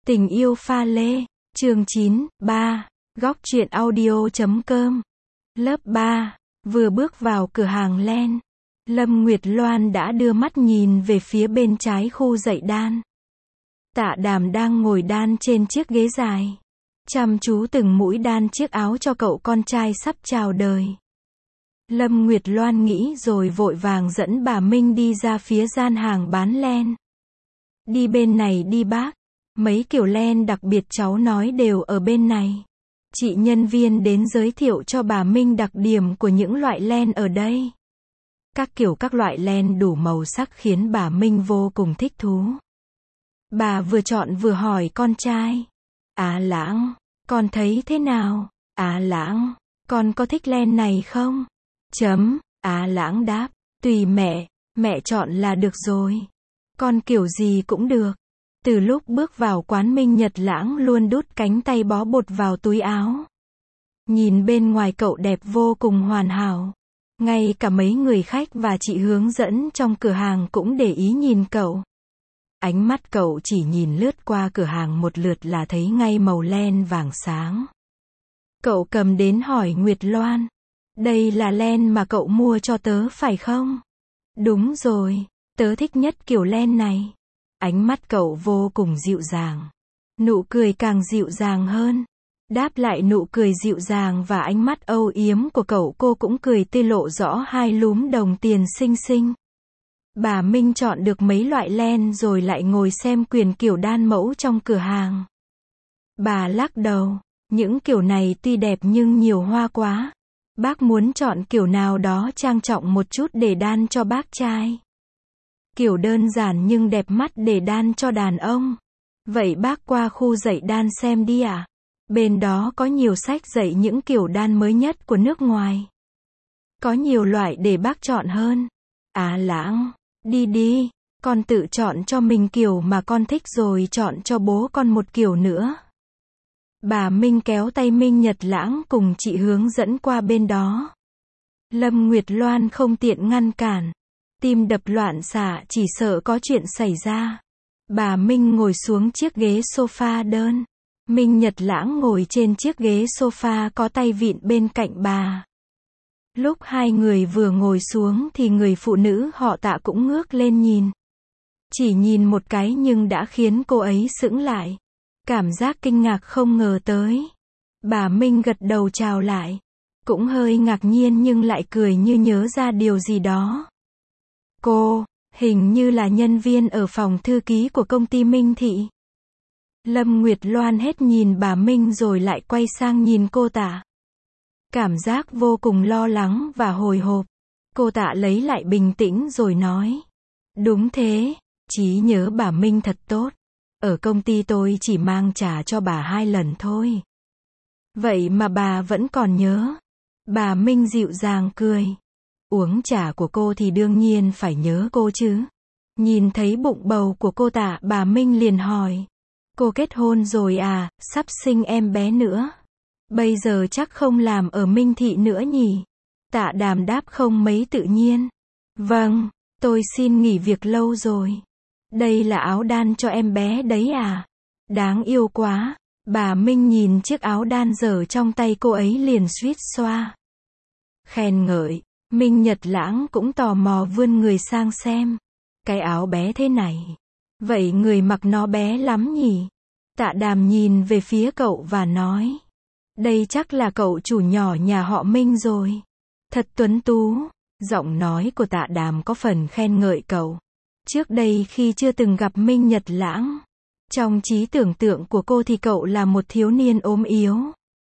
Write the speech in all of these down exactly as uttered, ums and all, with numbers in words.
Tình yêu pha lê, chương chín, ba, góc truyện audio chấm com. Lớp ba, vừa bước vào cửa hàng len, Lâm Nguyệt Loan đã đưa mắt nhìn về phía bên trái khu dạy đan. Tạ Đàm đang ngồi đan trên chiếc ghế dài, chăm chú từng mũi đan chiếc áo cho cậu con trai sắp chào đời. Lâm Nguyệt Loan nghĩ rồi vội vàng dẫn bà Minh đi ra phía gian hàng bán len. Đi bên này đi bác. Mấy kiểu len đặc biệt cháu nói đều ở bên này. Chị nhân viên đến giới thiệu cho bà Minh đặc điểm của những loại len ở đây. Các kiểu các loại len đủ màu sắc khiến bà Minh vô cùng thích thú. Bà vừa chọn vừa hỏi con trai. Á Lãng, con thấy thế nào? Á Lãng, con có thích len này không? Chấm, Á Lãng đáp, tùy mẹ, mẹ chọn là được rồi. Con kiểu gì cũng được. Từ lúc bước vào quán Minh Nhật Lãng luôn đút cánh tay bó bột vào túi áo. Nhìn bên ngoài cậu đẹp vô cùng hoàn hảo. Ngay cả mấy người khách và chị hướng dẫn trong cửa hàng cũng để ý nhìn cậu. Ánh mắt cậu chỉ nhìn lướt qua cửa hàng một lượt là thấy ngay màu len vàng sáng. Cậu cầm đến hỏi Nguyệt Loan. Đây là len mà cậu mua cho tớ phải không? Đúng rồi, tớ thích nhất kiểu len này. Ánh mắt cậu vô cùng dịu dàng. Nụ cười càng dịu dàng hơn. Đáp lại nụ cười dịu dàng và ánh mắt âu yếm của cậu, cô cũng cười tươi lộ rõ hai lúm đồng tiền xinh xinh. Bà Minh chọn được mấy loại len rồi lại ngồi xem quyển kiểu đan mẫu trong cửa hàng. Bà lắc đầu. Những kiểu này tuy đẹp nhưng nhiều hoa quá. Bác muốn chọn kiểu nào đó trang trọng một chút để đan cho bác trai. Kiểu đơn giản nhưng đẹp mắt để đan cho đàn ông. Vậy bác qua khu dạy đan xem đi ạ. À? Bên đó có nhiều sách dạy những kiểu đan mới nhất của nước ngoài. Có nhiều loại để bác chọn hơn. Á Lãng, đi đi, con tự chọn cho mình kiểu mà con thích rồi chọn cho bố con một kiểu nữa. Bà Minh kéo tay Minh Nhật Lãng cùng chị hướng dẫn qua bên đó. Lâm Nguyệt Loan không tiện ngăn cản. Tim đập loạn xạ chỉ sợ có chuyện xảy ra. Bà Minh ngồi xuống chiếc ghế sofa đơn. Minh Nhật Lãng ngồi trên chiếc ghế sofa có tay vịn bên cạnh bà. Lúc hai người vừa ngồi xuống thì người phụ nữ họ Tạ cũng ngước lên nhìn. Chỉ nhìn một cái nhưng đã khiến cô ấy sững lại. Cảm giác kinh ngạc không ngờ tới. Bà Minh gật đầu chào lại. Cũng hơi ngạc nhiên nhưng lại cười như nhớ ra điều gì đó. Cô, hình như là nhân viên ở phòng thư ký của công ty Minh Thị. Lâm Nguyệt Loan hết nhìn bà Minh rồi lại quay sang nhìn cô Tạ. Cảm giác vô cùng lo lắng và hồi hộp. Cô Tạ lấy lại bình tĩnh rồi nói. Đúng thế, trí nhớ bà Minh thật tốt. Ở công ty tôi chỉ mang trà cho bà hai lần thôi. Vậy mà bà vẫn còn nhớ. Bà Minh dịu dàng cười. Uống trà của cô thì đương nhiên phải nhớ cô chứ. Nhìn thấy bụng bầu của cô Tạ, bà Minh liền hỏi. Cô kết hôn rồi à, sắp sinh em bé nữa. Bây giờ chắc không làm ở Minh Thị nữa nhỉ? Tạ Đàm đáp không mấy tự nhiên. Vâng, tôi xin nghỉ việc lâu rồi. Đây là áo đan cho em bé đấy à? Đáng yêu quá. Bà Minh nhìn chiếc áo đan dở trong tay cô ấy liền suýt xoa. Khen ngợi. Minh Nhật Lãng cũng tò mò vươn người sang xem. Cái áo bé thế này. Vậy người mặc nó bé lắm nhỉ? Tạ Đàm nhìn về phía cậu và nói. Đây chắc là cậu chủ nhỏ nhà họ Minh rồi. Thật tuấn tú. Giọng nói của Tạ Đàm có phần khen ngợi cậu. Trước đây khi chưa từng gặp Minh Nhật Lãng, trong trí tưởng tượng của cô thì cậu là một thiếu niên ốm yếu,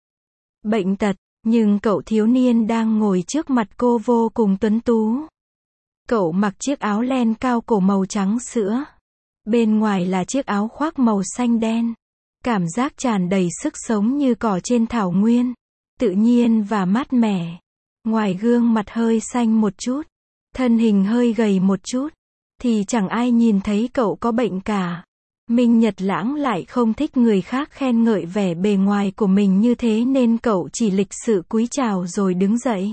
bệnh tật. Nhưng cậu thiếu niên đang ngồi trước mặt cô vô cùng tuấn tú. Cậu mặc chiếc áo len cao cổ màu trắng sữa. Bên ngoài là chiếc áo khoác màu xanh đen. Cảm giác tràn đầy sức sống như cỏ trên thảo nguyên. Tự nhiên và mát mẻ. Ngoài gương mặt hơi xanh một chút, thân hình hơi gầy một chút, thì chẳng ai nhìn thấy cậu có bệnh cả. Minh Nhật Lãng lại không thích người khác khen ngợi vẻ bề ngoài của mình như thế nên cậu chỉ lịch sự cúi chào rồi đứng dậy.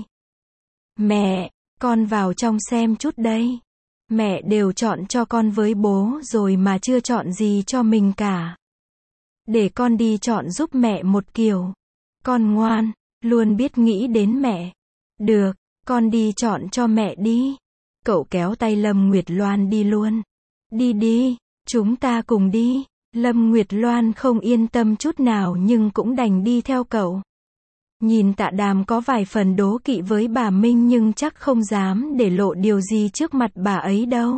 Mẹ, con vào trong xem chút đây. Mẹ đều chọn cho con với bố rồi mà chưa chọn gì cho mình cả. Để con đi chọn giúp mẹ một kiểu. Con ngoan, luôn biết nghĩ đến mẹ. Được, con đi chọn cho mẹ đi. Cậu kéo tay Lâm Nguyệt Loan đi luôn. Đi đi, chúng ta cùng đi. Lâm Nguyệt Loan không yên tâm chút nào nhưng cũng đành đi theo cậu. Nhìn Tạ Đàm có vài phần đố kỵ với bà Minh nhưng chắc không dám để lộ điều gì trước mặt bà ấy đâu.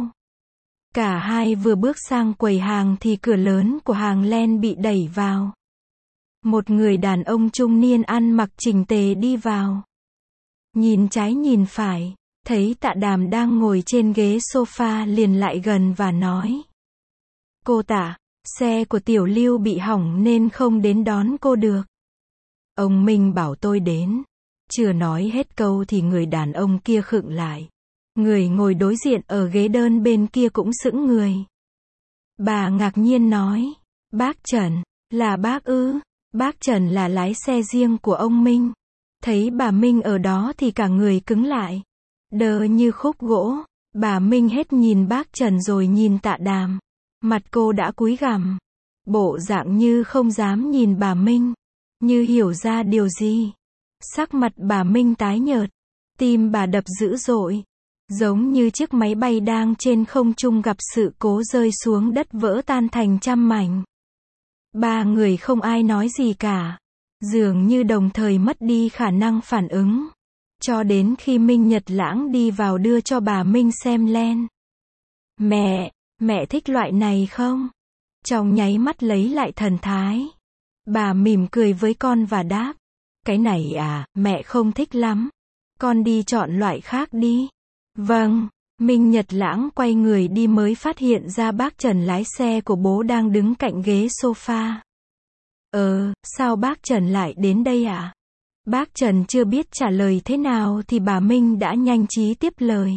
Cả hai vừa bước sang quầy hàng thì cửa lớn của hàng len bị đẩy vào. Một người đàn ông trung niên ăn mặc chỉnh tề đi vào. Nhìn trái nhìn phải, thấy Tạ Đàm đang ngồi trên ghế sofa liền lại gần và nói. Cô Tạ, xe của Tiểu Lưu bị hỏng nên không đến đón cô được. Ông Minh bảo tôi đến. Chưa nói hết câu thì người đàn ông kia khựng lại. Người ngồi đối diện ở ghế đơn bên kia cũng sững người. Bà ngạc nhiên nói. Bác Trần, là bác ư? Bác Trần là lái xe riêng của ông Minh. Thấy bà Minh ở đó thì cả người cứng lại. Đờ như khúc gỗ. Bà Minh hết nhìn bác Trần rồi nhìn Tạ Đàm. Mặt cô đã cúi gằm. Bộ dạng như không dám nhìn bà Minh. Như hiểu ra điều gì. Sắc mặt bà Minh tái nhợt. Tim bà đập dữ dội. Giống như chiếc máy bay đang trên không trung gặp sự cố rơi xuống đất vỡ tan thành trăm mảnh. Ba người không ai nói gì cả. Dường như đồng thời mất đi khả năng phản ứng. Cho đến khi Minh Nhật Lãng đi vào đưa cho bà Minh xem len. Mẹ, mẹ thích loại này không? Trong nháy mắt lấy lại thần thái. Bà mỉm cười với con và đáp. Cái này à, mẹ không thích lắm. Con đi chọn loại khác đi. Vâng, Minh Nhật Lãng quay người đi mới phát hiện ra bác Trần lái xe của bố đang đứng cạnh ghế sofa. Ờ, sao bác Trần lại đến đây ạ? À? Bác Trần chưa biết trả lời thế nào thì bà Minh đã nhanh trí tiếp lời.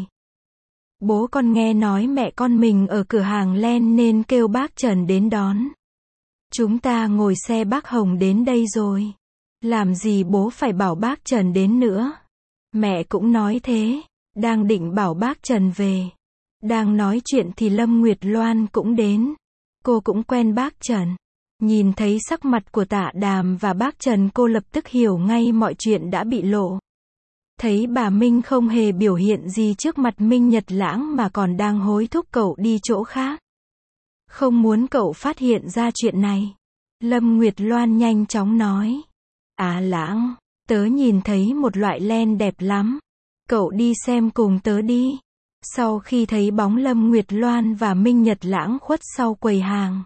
Bố con nghe nói mẹ con mình ở cửa hàng len nên kêu bác Trần đến đón. Chúng ta ngồi xe bác Hồng đến đây rồi. Làm gì bố phải bảo bác Trần đến nữa? Mẹ cũng nói thế. Đang định bảo bác Trần về. Đang nói chuyện thì Lâm Nguyệt Loan cũng đến. Cô cũng quen bác Trần. Nhìn thấy sắc mặt của Tạ Đàm và bác Trần cô lập tức hiểu ngay mọi chuyện đã bị lộ. Thấy bà Minh không hề biểu hiện gì trước mặt Minh Nhật Lãng mà còn đang hối thúc cậu đi chỗ khác. Không muốn cậu phát hiện ra chuyện này. Lâm Nguyệt Loan nhanh chóng nói. À Lãng, tớ nhìn thấy một loại len đẹp lắm. Cậu đi xem cùng tớ đi. Sau khi thấy bóng Lâm Nguyệt Loan và Minh Nhật Lãng khuất sau quầy hàng.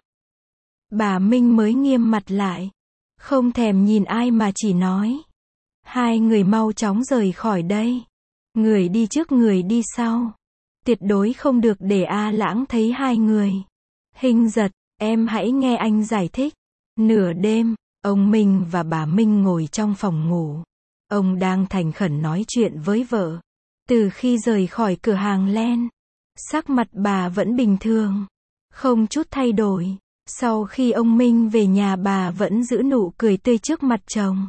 Bà Minh mới nghiêm mặt lại. Không thèm nhìn ai mà chỉ nói. Hai người mau chóng rời khỏi đây. Người đi trước người đi sau. Tuyệt đối không được để A Lãng thấy hai người. Hình Giật, em hãy nghe anh giải thích. Nửa đêm, ông Minh và bà Minh ngồi trong phòng ngủ. Ông đang thành khẩn nói chuyện với vợ. Từ khi rời khỏi cửa hàng len, sắc mặt bà vẫn bình thường. Không chút thay đổi. Sau khi ông Minh về nhà bà vẫn giữ nụ cười tươi trước mặt chồng.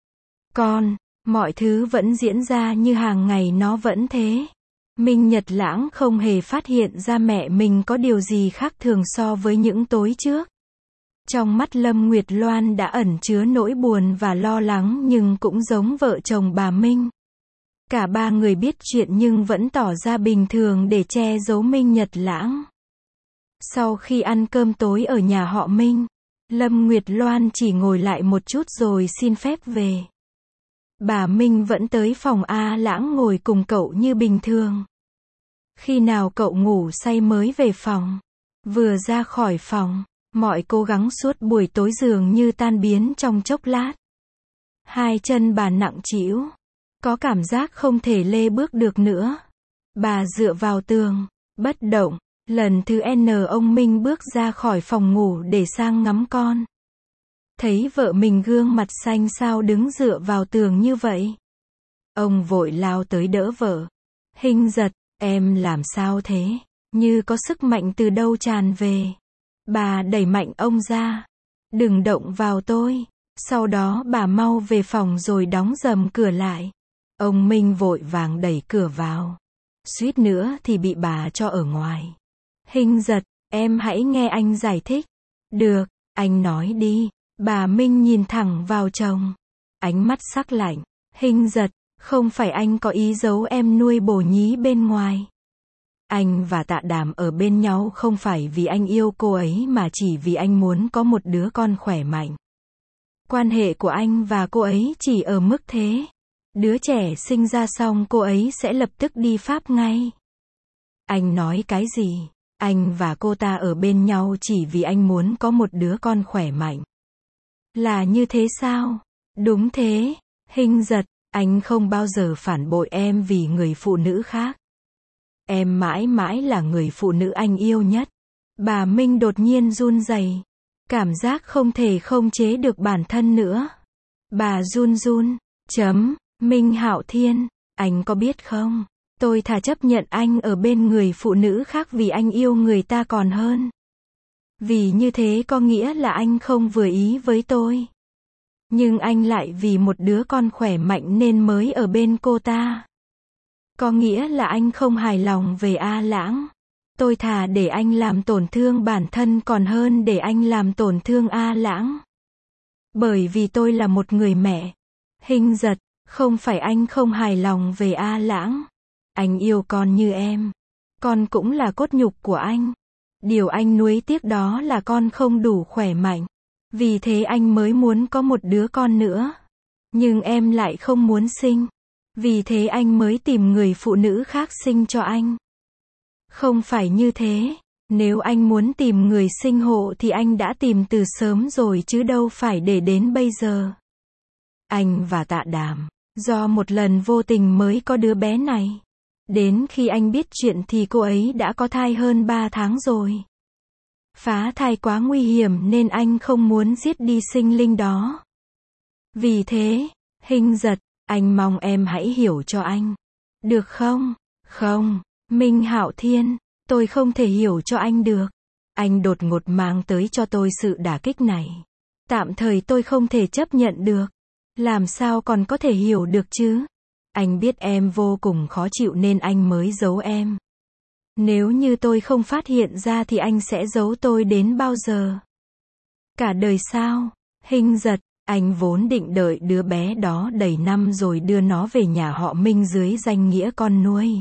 Con, mọi thứ vẫn diễn ra như hàng ngày nó vẫn thế. Minh Nhật Lãng không hề phát hiện ra mẹ mình có điều gì khác thường so với những tối trước. Trong mắt Lâm Nguyệt Loan đã ẩn chứa nỗi buồn và lo lắng nhưng cũng giống vợ chồng bà Minh. Cả ba người biết chuyện nhưng vẫn tỏ ra bình thường để che giấu Minh Nhật Lãng. Sau khi ăn cơm tối ở nhà họ Minh, Lâm Nguyệt Loan chỉ ngồi lại một chút rồi xin phép về. Bà Minh vẫn tới phòng A Lãng ngồi cùng cậu như bình thường. Khi nào cậu ngủ say mới về phòng. Vừa ra khỏi phòng, mọi cố gắng suốt buổi tối dường như tan biến trong chốc lát. Hai chân bà nặng trĩu, có cảm giác không thể lê bước được nữa. Bà dựa vào tường, bất động. Lần thứ N ông Minh bước ra khỏi phòng ngủ để sang ngắm con. Thấy vợ mình gương mặt xanh xao đứng dựa vào tường như vậy. Ông vội lao tới đỡ vợ. Hình Giật, em làm sao thế? Như có sức mạnh từ đâu tràn về. Bà đẩy mạnh ông ra. Đừng động vào tôi. Sau đó bà mau về phòng rồi đóng rầm cửa lại. Ông Minh vội vàng đẩy cửa vào. Suýt nữa thì bị bà cho ở ngoài. Hình Giật, em hãy nghe anh giải thích. Được, Anh nói đi. Bà Minh nhìn thẳng vào chồng. Ánh mắt sắc lạnh. Hình giật, không phải anh có ý giấu em nuôi bồ nhí bên ngoài. Anh và Tạ Đàm ở bên nhau không phải vì anh yêu cô ấy mà chỉ vì anh muốn có một đứa con khỏe mạnh. Quan hệ của anh và cô ấy chỉ ở mức thế. Đứa trẻ sinh ra xong cô ấy sẽ lập tức đi Pháp ngay. Anh nói cái gì? Anh và cô ta ở bên nhau chỉ vì anh muốn có một đứa con khỏe mạnh. Là như thế sao? Đúng thế. Hình giật, anh không bao giờ phản bội em vì người phụ nữ khác. Em mãi mãi là người phụ nữ anh yêu nhất. Bà Minh đột nhiên run rẩy. Cảm giác không thể không chế được bản thân nữa. Bà run run. Chấm. Minh Hạo Thiên, anh có biết không? Tôi thà chấp nhận anh ở bên người phụ nữ khác vì anh yêu người ta còn hơn. Vì như thế có nghĩa là anh không vừa ý với tôi. Nhưng anh lại vì một đứa con khỏe mạnh nên mới ở bên cô ta. Có nghĩa là anh không hài lòng về A Lãng. Tôi thà để anh làm tổn thương bản thân còn hơn để anh làm tổn thương A Lãng. Bởi vì tôi là một người mẹ. Hình giật, không phải anh không hài lòng về A Lãng. Anh yêu con như em. Con cũng là cốt nhục của anh. Điều anh nuối tiếc đó là con không đủ khỏe mạnh. Vì thế anh mới muốn có một đứa con nữa. Nhưng em lại không muốn sinh. Vì thế anh mới tìm người phụ nữ khác sinh cho anh. Không phải như thế. Nếu anh muốn tìm người sinh hộ thì anh đã tìm từ sớm rồi chứ đâu phải để đến bây giờ. Anh và Tạ Đàm, do một lần vô tình mới có đứa bé này. Đến khi anh biết chuyện thì cô ấy đã có thai hơn ba tháng rồi. Phá thai quá nguy hiểm nên anh không muốn giết đi sinh linh đó. Vì thế, Hình giật, anh mong em hãy hiểu cho anh. Được không? Không, Minh Hạo Thiên, tôi không thể hiểu cho anh được. Anh đột ngột mang tới cho tôi sự đả kích này. Tạm thời tôi không thể chấp nhận được. Làm sao còn có thể hiểu được chứ? Anh biết em vô cùng khó chịu nên anh mới giấu em. Nếu như tôi không phát hiện ra thì anh sẽ giấu tôi đến bao giờ? Cả đời sao? Hình giật, anh vốn định đợi đứa bé đó đầy năm rồi đưa nó về nhà họ Minh dưới danh nghĩa con nuôi.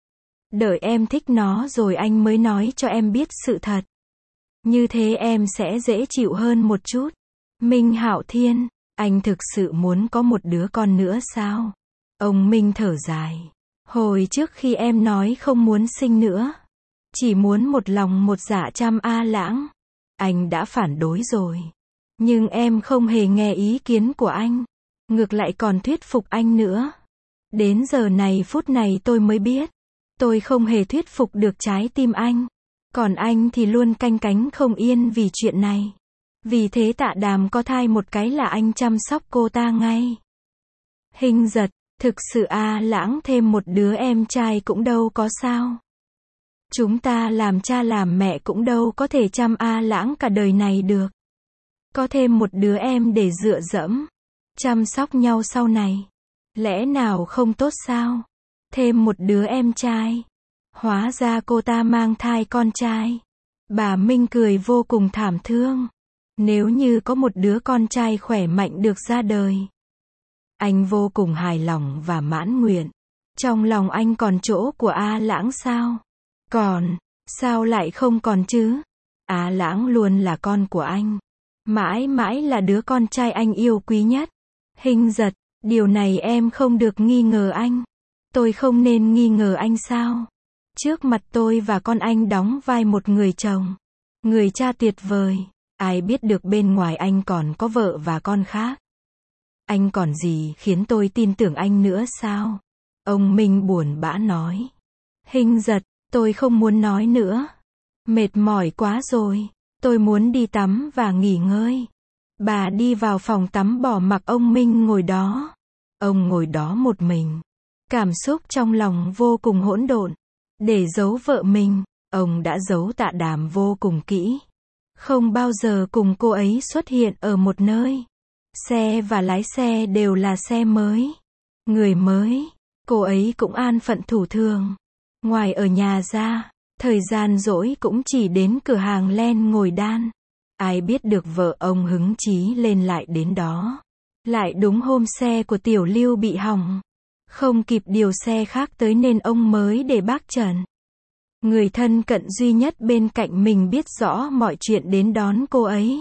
Đợi em thích nó rồi anh mới nói cho em biết sự thật. Như thế em sẽ dễ chịu hơn một chút. Minh Hạo Thiên, anh thực sự muốn có một đứa con nữa sao? Ông Minh thở dài. Hồi trước khi em nói không muốn sinh nữa, chỉ muốn một lòng một dạ chăm A Lãng, anh đã phản đối rồi. Nhưng em không hề nghe ý kiến của anh. Ngược lại còn thuyết phục anh nữa. Đến giờ này phút này tôi mới biết. Tôi không hề thuyết phục được trái tim anh. Còn anh thì luôn canh cánh không yên vì chuyện này. Vì thế Tạ Đàm có thai một cái là anh chăm sóc cô ta ngay. Hình giật, thực sự A Lãng thêm một đứa em trai cũng đâu có sao. Chúng ta làm cha làm mẹ cũng đâu có thể chăm A Lãng cả đời này được. Có thêm một đứa em để dựa dẫm, chăm sóc nhau sau này. Lẽ nào không tốt sao? Thêm một đứa em trai. Hóa ra cô ta mang thai con trai. Bà Minh cười vô cùng thảm thương. Nếu như có một đứa con trai khỏe mạnh được ra đời, anh vô cùng hài lòng và mãn nguyện. Trong lòng anh còn chỗ của A Lãng sao? Còn, sao lại không còn chứ? A Lãng luôn là con của anh. Mãi mãi là đứa con trai anh yêu quý nhất. Hình giật, điều này em không được nghi ngờ anh. Tôi không nên nghi ngờ anh sao? Trước mặt tôi và con anh đóng vai một người chồng, người cha tuyệt vời. Ai biết được bên ngoài anh còn có vợ và con khác. Anh còn gì khiến tôi tin tưởng anh nữa sao? Ông Minh buồn bã nói. Hình giật, tôi không muốn nói nữa. Mệt mỏi quá rồi. Tôi muốn đi tắm và nghỉ ngơi. Bà đi vào phòng tắm bỏ mặc ông Minh ngồi đó. Ông ngồi đó một mình. Cảm xúc trong lòng vô cùng hỗn độn. Để giấu vợ mình, ông đã giấu Tạ Đàm vô cùng kỹ. Không bao giờ cùng cô ấy xuất hiện ở một nơi. Xe và lái xe đều là xe mới. Người mới. Cô ấy cũng an phận thủ thường. Ngoài ở nhà ra, thời gian rỗi cũng chỉ đến cửa hàng len ngồi đan. Ai biết được vợ ông hứng chí lên lại đến đó. Lại đúng hôm xe của Tiểu Lưu bị hỏng. Không kịp điều xe khác tới nên ông mới để bác Trần. Người thân cận duy nhất bên cạnh mình biết rõ mọi chuyện đến đón cô ấy.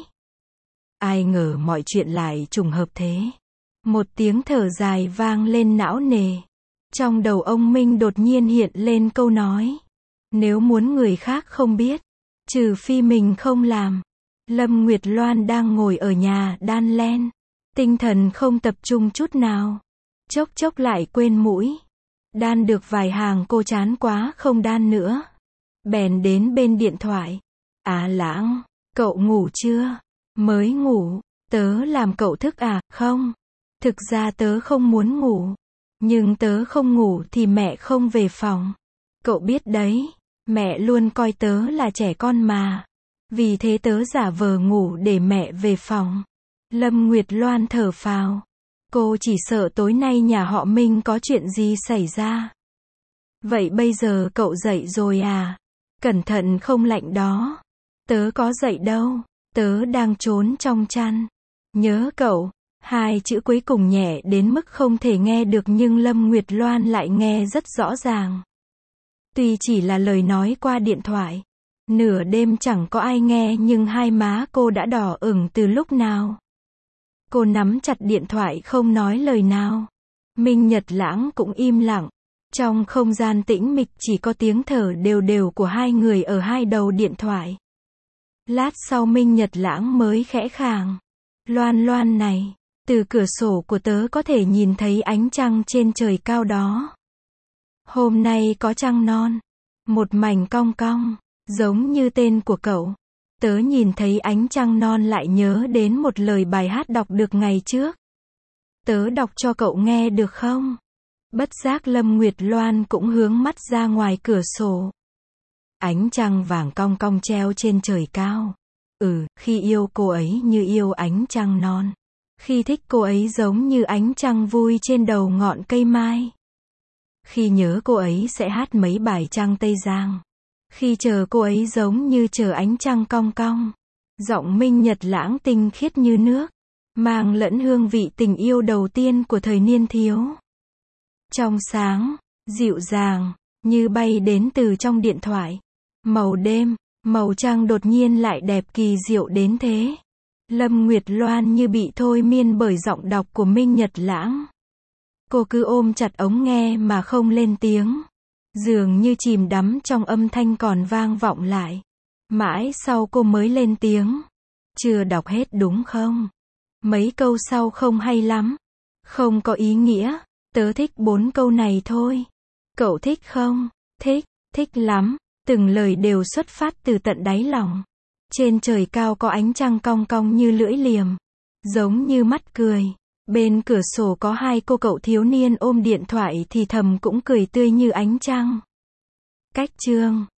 Ai ngờ mọi chuyện lại trùng hợp thế. Một tiếng thở dài vang lên não nề. Trong đầu ông Minh đột nhiên hiện lên câu nói. Nếu muốn người khác không biết, trừ phi mình không làm. Lâm Nguyệt Loan đang ngồi ở nhà đan len. Tinh thần không tập trung chút nào. Chốc chốc lại quên mũi. Đan được vài hàng cô chán quá không đan nữa. Bèn đến bên điện thoại. À Lãng, cậu ngủ chưa? Mới ngủ. Tớ làm cậu thức à? Không. Thực ra tớ không muốn ngủ. Nhưng tớ không ngủ thì mẹ không về phòng. Cậu biết đấy, mẹ luôn coi tớ là trẻ con mà. Vì thế tớ giả vờ ngủ để mẹ về phòng. Lâm Nguyệt Loan thở phào. Cô chỉ sợ tối nay nhà họ Minh có chuyện gì xảy ra. Vậy bây giờ cậu dậy rồi à? Cẩn thận không lạnh đó. Tớ có dậy đâu. Tớ đang trốn trong chăn. Nhớ cậu. Hai chữ cuối cùng nhẹ đến mức không thể nghe được nhưng Lâm Nguyệt Loan lại nghe rất rõ ràng. Tuy chỉ là lời nói qua điện thoại. Nửa đêm chẳng có ai nghe nhưng hai má cô đã đỏ ửng từ lúc nào. Cô nắm chặt điện thoại không nói lời nào. Minh Nhật Lãng cũng im lặng. Trong không gian tĩnh mịch chỉ có tiếng thở đều đều của hai người ở hai đầu điện thoại. Lát sau Minh Nhật Lãng mới khẽ khàng. Loan Loan này, từ cửa sổ của tớ có thể nhìn thấy ánh trăng trên trời cao đó. Hôm nay có trăng non. Một mảnh cong cong, giống như tên của cậu. Tớ nhìn thấy ánh trăng non lại nhớ đến một lời bài hát đọc được ngày trước. Tớ đọc cho cậu nghe được không? Bất giác Lâm Nguyệt Loan cũng hướng mắt ra ngoài cửa sổ. Ánh trăng vàng cong cong treo trên trời cao. Ừ, khi yêu cô ấy như yêu ánh trăng non. Khi thích cô ấy giống như ánh trăng vui trên đầu ngọn cây mai. Khi nhớ cô ấy sẽ hát mấy bài trăng Tây Giang. Khi chờ cô ấy giống như chờ ánh trăng cong cong. Giọng Minh Nhật Lãng tinh khiết như nước. Mang lẫn hương vị tình yêu đầu tiên của thời niên thiếu. Trong sáng, dịu dàng, như bay đến từ trong điện thoại. Màu đêm, màu trăng đột nhiên lại đẹp kỳ diệu đến thế. Lâm Nguyệt Loan như bị thôi miên bởi giọng đọc của Minh Nhật Lãng. Cô cứ ôm chặt ống nghe mà không lên tiếng. Dường như chìm đắm trong âm thanh còn vang vọng lại. Mãi sau cô mới lên tiếng. Chưa đọc hết đúng không? Mấy câu sau không hay lắm. Không có ý nghĩa. Tớ thích bốn câu này thôi. Cậu thích không? Thích, thích lắm. Từng lời đều xuất phát từ tận đáy lòng. Trên trời cao có ánh trăng cong cong như lưỡi liềm. Giống như mắt cười. Bên cửa sổ có hai cô cậu thiếu niên ôm điện thoại thì thầm cũng cười tươi như ánh trăng. Cách chương